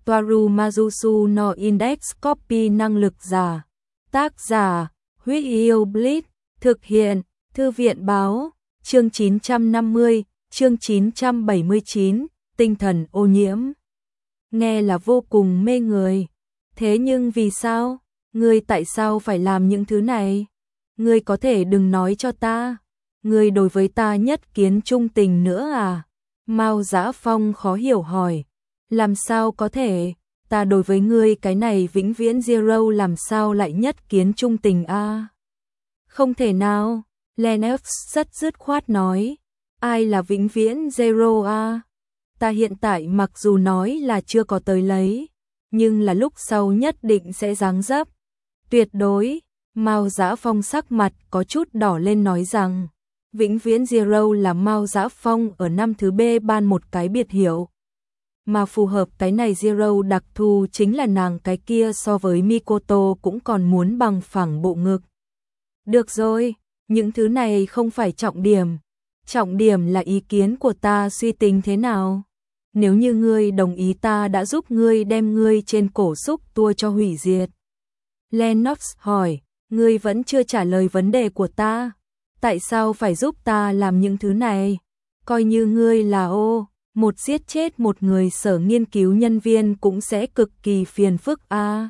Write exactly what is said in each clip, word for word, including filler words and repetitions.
Toaru Mazusu no Index Copy năng lực giả. Tác giả, Huyết Yêu Blitz, thực hiện, Thư viện báo, chương chín trăm năm mươi, chương chín trăm bảy mươi chín, tinh thần ô nhiễm. Nghe là vô cùng mê người. Thế nhưng vì sao? Ngươi tại sao phải làm những thứ này? Ngươi có thể đừng nói cho ta. Ngươi đối với ta nhất kiến trung tình nữa à? Mao Dã Phong khó hiểu hỏi. Làm sao có thể? Ta đối với ngươi cái này vĩnh viễn zero làm sao lại nhất kiến trung tình a? À? Không thể nào. Lennox rất dứt khoát nói. Ai là vĩnh viễn zero a? À? Ta hiện tại mặc dù nói là chưa có tới lấy, nhưng là lúc sau nhất định sẽ giáng dấp. Tuyệt đối. Mao Dã Phong sắc mặt có chút đỏ lên nói rằng, vĩnh viễn zero là Mao Dã Phong ở năm thứ B ban một cái biệt hiệu. Mà phù hợp cái này zero đặc thù chính là nàng cái kia so với Mikoto cũng còn muốn bằng phẳng bộ ngực. Được rồi, những thứ này không phải trọng điểm. Trọng điểm là ý kiến của ta suy tính thế nào. Nếu như ngươi đồng ý ta đã giúp ngươi đem ngươi trên cổ xúc tua cho hủy diệt. Lennox hỏi, ngươi vẫn chưa trả lời vấn đề của ta. Tại sao phải giúp ta làm những thứ này? Coi như ngươi là ô, một giết chết một người sở nghiên cứu nhân viên cũng sẽ cực kỳ phiền phức a. À?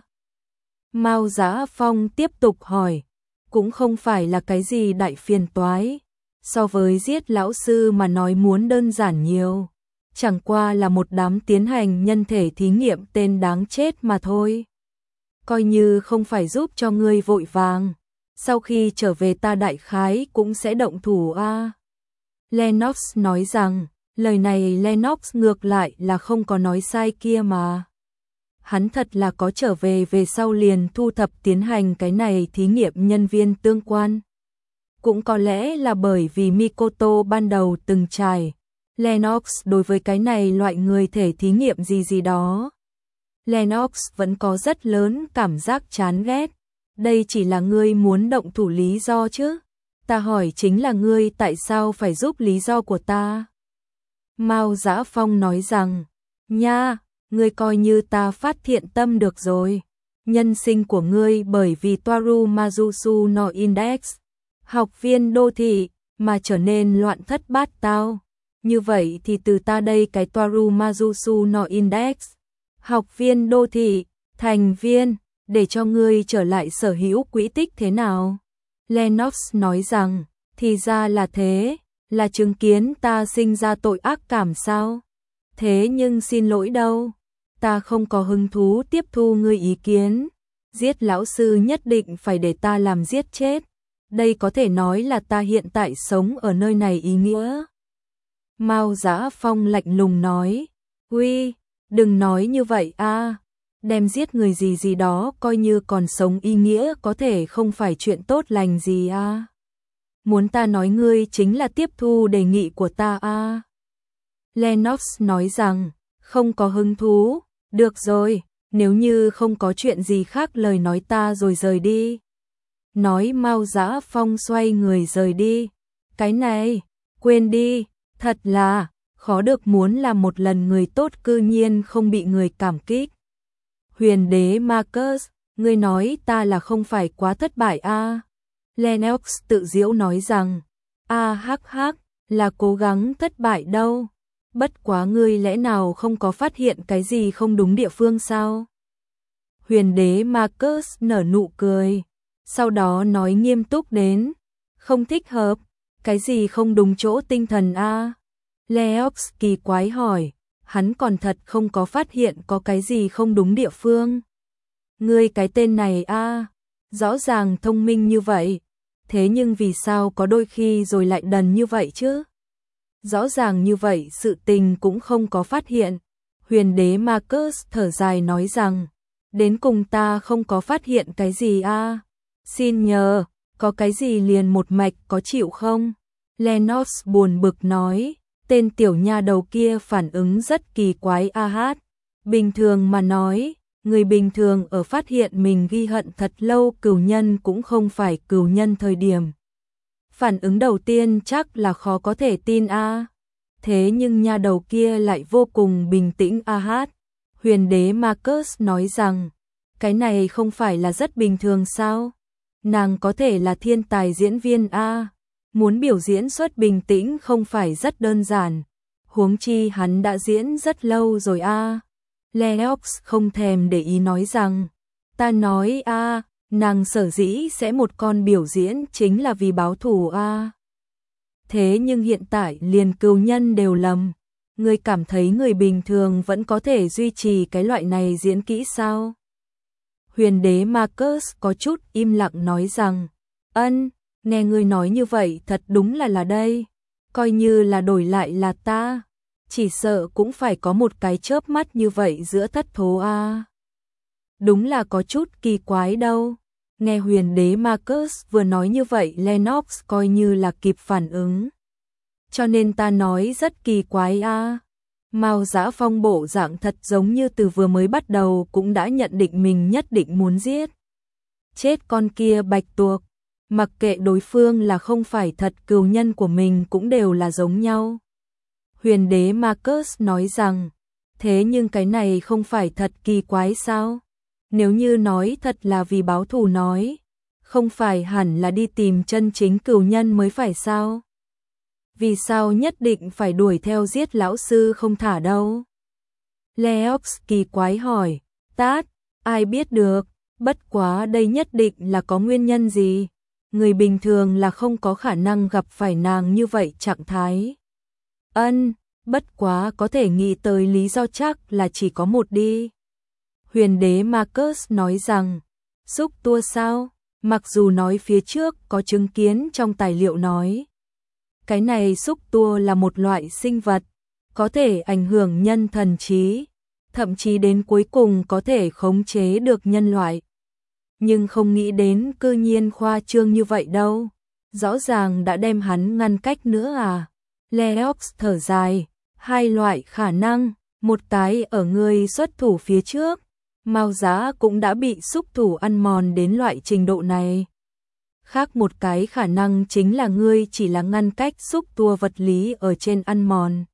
Mao Dã Phong tiếp tục hỏi, cũng không phải là cái gì đại phiền toái. So với giết lão sư mà nói muốn đơn giản nhiều. Chẳng qua là một đám tiến hành nhân thể thí nghiệm tên đáng chết mà thôi. Coi như không phải giúp cho ngươi vội vàng. Sau khi trở về ta đại khái cũng sẽ động thủ a. À? Lennox nói rằng, lời này Lennox ngược lại là không có nói sai kia mà. Hắn thật là có trở về về sau liền thu thập tiến hành cái này thí nghiệm nhân viên tương quan. Cũng có lẽ là bởi vì Mikoto ban đầu từng trải. Lennox đối với cái này loại người thể thí nghiệm gì gì đó. Lennox vẫn có rất lớn cảm giác chán ghét. Đây chỉ là ngươi muốn động thủ lý do chứ. Ta hỏi chính là ngươi tại sao phải giúp lý do của ta. Mao Dã Phong nói rằng, nha, ngươi coi như ta phát thiện tâm được rồi. Nhân sinh của ngươi bởi vì Toaru Mazusu no Index, học viên đô thị, mà trở nên loạn thất bát tao. Như vậy thì từ ta đây cái Toaru Mazusu no Index, học viên đô thị, thành viên, để cho ngươi trở lại sở hữu quỹ tích thế nào? Lennox nói rằng, thì ra là thế, là chứng kiến ta sinh ra tội ác cảm sao? Thế nhưng xin lỗi đâu, ta không có hứng thú tiếp thu ngươi ý kiến. Giết lão sư nhất định phải để ta làm giết chết. Đây có thể nói là ta hiện tại sống ở nơi này ý nghĩa. Mao Dã Phong lạnh lùng nói, uy, đừng nói như vậy a. Đem giết người gì gì đó coi như còn sống ý nghĩa có thể không phải chuyện tốt lành gì a. À? Muốn ta nói ngươi chính là tiếp thu đề nghị của ta a. À? Lennox nói rằng, không có hứng thú, được rồi, nếu như không có chuyện gì khác lời nói ta rồi rời đi. Nói Mao Dã Phong xoay người rời đi. Cái này, quên đi, thật là, khó được muốn làm một lần người tốt cư nhiên không bị người cảm kích. Huyền đế Marcus, ngươi nói ta là không phải quá thất bại a? À? Lennox tự giễu nói rằng, a hắc hắc, là cố gắng thất bại đâu. Bất quá ngươi lẽ nào không có phát hiện cái gì không đúng địa phương sao? Huyền đế Marcus nở nụ cười, sau đó nói nghiêm túc đến, không thích hợp, cái gì không đúng chỗ tinh thần a? À? Lennox kỳ quái hỏi. Hắn còn thật không có phát hiện có cái gì không đúng địa phương. Ngươi cái tên này a, à, rõ ràng thông minh như vậy, thế nhưng vì sao có đôi khi rồi lại đần như vậy chứ? Rõ ràng như vậy sự tình cũng không có phát hiện. Huyền đế Marcus thở dài nói rằng, đến cùng ta không có phát hiện cái gì a. À? Xin nhờ, có cái gì liền một mạch có chịu không? Lennox buồn bực nói. Tên tiểu nha đầu kia phản ứng rất kỳ quái a hát. Bình thường mà nói, người bình thường ở phát hiện mình ghi hận thật lâu cừu nhân cũng không phải cừu nhân thời điểm. Phản ứng đầu tiên chắc là khó có thể tin a. Thế nhưng nha đầu kia lại vô cùng bình tĩnh a hát. Huyền đế Marcus nói rằng, cái này không phải là rất bình thường sao? Nàng có thể là thiên tài diễn viên a, muốn biểu diễn xuất bình tĩnh không phải rất đơn giản. Huống chi hắn đã diễn rất lâu rồi a. Lennox không thèm để ý nói rằng, ta nói a, nàng sở dĩ sẽ một con biểu diễn chính là vì báo thù a. Thế nhưng hiện tại liền cừu nhân đều lầm. Ngươi cảm thấy người bình thường vẫn có thể duy trì cái loại này diễn kỹ sao? Huyền đế Marcus có chút im lặng nói rằng, ân, nghe ngươi nói như vậy thật đúng là là đây. Coi như là đổi lại là ta, chỉ sợ cũng phải có một cái chớp mắt như vậy giữa thất thố a. Đúng là có chút kỳ quái đâu. Nghe huyền đế Marcus vừa nói như vậy, Lennox coi như là kịp phản ứng. Cho nên ta nói rất kỳ quái a. Mao Dã Phong bộ dạng thật giống như từ vừa mới bắt đầu cũng đã nhận định mình nhất định muốn giết chết con kia bạch tuộc, mặc kệ đối phương là không phải thật cừu nhân của mình cũng đều là giống nhau. Huyền đế Marcus nói rằng, thế nhưng cái này không phải thật kỳ quái sao? Nếu như nói thật là vì báo thù nói, không phải hẳn là đi tìm chân chính cừu nhân mới phải sao? Vì sao nhất định phải đuổi theo giết lão sư không thả đâu? Leox kỳ quái hỏi, tát, ai biết được, bất quá đây nhất định là có nguyên nhân gì? Người bình thường là không có khả năng gặp phải nàng như vậy trạng thái. Ân, bất quá có thể nghĩ tới lý do chắc là chỉ có một đi. Huyền đế Marcus nói rằng, xúc tua sao? Mặc dù nói phía trước có chứng kiến trong tài liệu nói, cái này xúc tua là một loại sinh vật, có thể ảnh hưởng nhân thần trí, thậm chí đến cuối cùng có thể khống chế được nhân loại. Nhưng không nghĩ đến cư nhiên khoa trương như vậy đâu. Rõ ràng đã đem hắn ngăn cách nữa à. Leox thở dài, hai loại khả năng, một cái ở người xuất thủ phía trước, Mao Dã cũng đã bị xúc thủ ăn mòn đến loại trình độ này. Khác một cái khả năng chính là ngươi chỉ là ngăn cách xúc tua vật lý ở trên ăn mòn.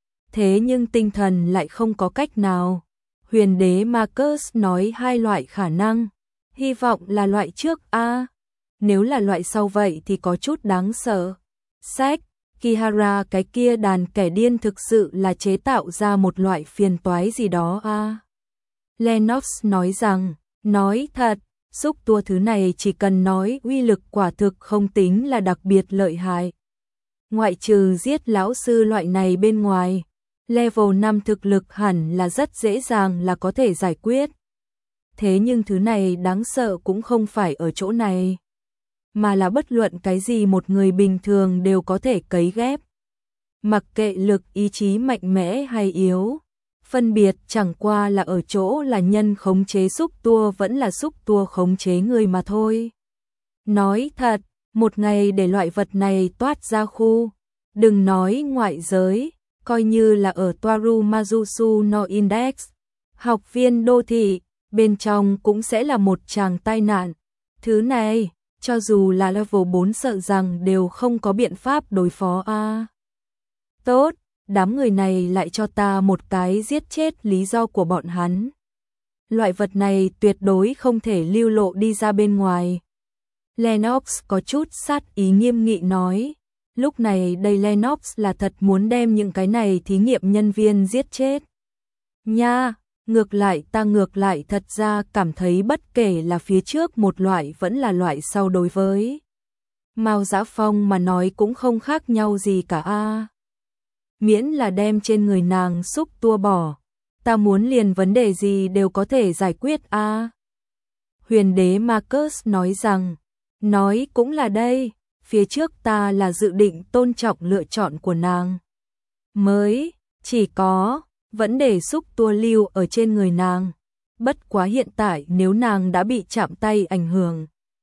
Thế nhưng tinh thần lại không có cách nào. Huyền đế Marcus nói hai loại khả năng. Hy vọng là loại trước a. Nếu là loại sau vậy thì có chút đáng sợ. Sách, Kihara cái kia đàn kẻ điên thực sự là chế tạo ra một loại phiền toái gì đó a. Lennox nói rằng, nói thật, xúc tua thứ này chỉ cần nói uy lực quả thực không tính là đặc biệt lợi hại. Ngoại trừ giết lão sư loại này bên ngoài, level năm thực lực hẳn là rất dễ dàng là có thể giải quyết. Thế nhưng thứ này đáng sợ cũng không phải ở chỗ này, mà là bất luận cái gì một người bình thường đều có thể cấy ghép. Mặc kệ lực ý chí mạnh mẽ hay yếu, phân biệt chẳng qua là ở chỗ là nhân khống chế xúc tua vẫn là xúc tua khống chế người mà thôi. Nói thật, một ngày để loại vật này toát ra khu, đừng nói ngoại giới, coi như là ở Toaru Majusu no Index, học viên đô thị, bên trong cũng sẽ là một tràng tai nạn. Thứ này, cho dù là level bốn sợ rằng đều không có biện pháp đối phó a. À, tốt, đám người này lại cho ta một cái giết chết lý do của bọn hắn. Loại vật này tuyệt đối không thể lưu lộ đi ra bên ngoài. Lennox có chút sát ý nghiêm nghị nói. Lúc này đây Lennox là thật muốn đem những cái này thí nghiệm nhân viên giết chết. Nha, ngược lại ta ngược lại thật ra cảm thấy bất kể là phía trước một loại vẫn là loại sau đối với Mao Dã Phong mà nói cũng không khác nhau gì cả a. À, miễn là đem trên người nàng xúc tua bỏ, ta muốn liền vấn đề gì đều có thể giải quyết a. À, huyền đế Marcus nói rằng, nói cũng là đây, phía trước ta là dự định tôn trọng lựa chọn của nàng. Mới, chỉ có, vẫn để xúc tua lưu ở trên người nàng. Bất quá hiện tại nếu nàng đã bị chạm tay ảnh hưởng,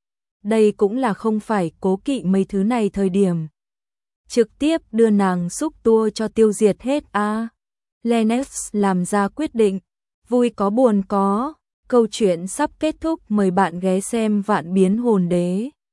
đây cũng là không phải cố kỵ mấy thứ này thời điểm. Trực tiếp đưa nàng xúc tua cho tiêu diệt hết a. À, Lennox làm ra quyết định, vui có buồn có, câu chuyện sắp kết thúc, mời bạn ghé xem Vạn Biến Hồn Đế.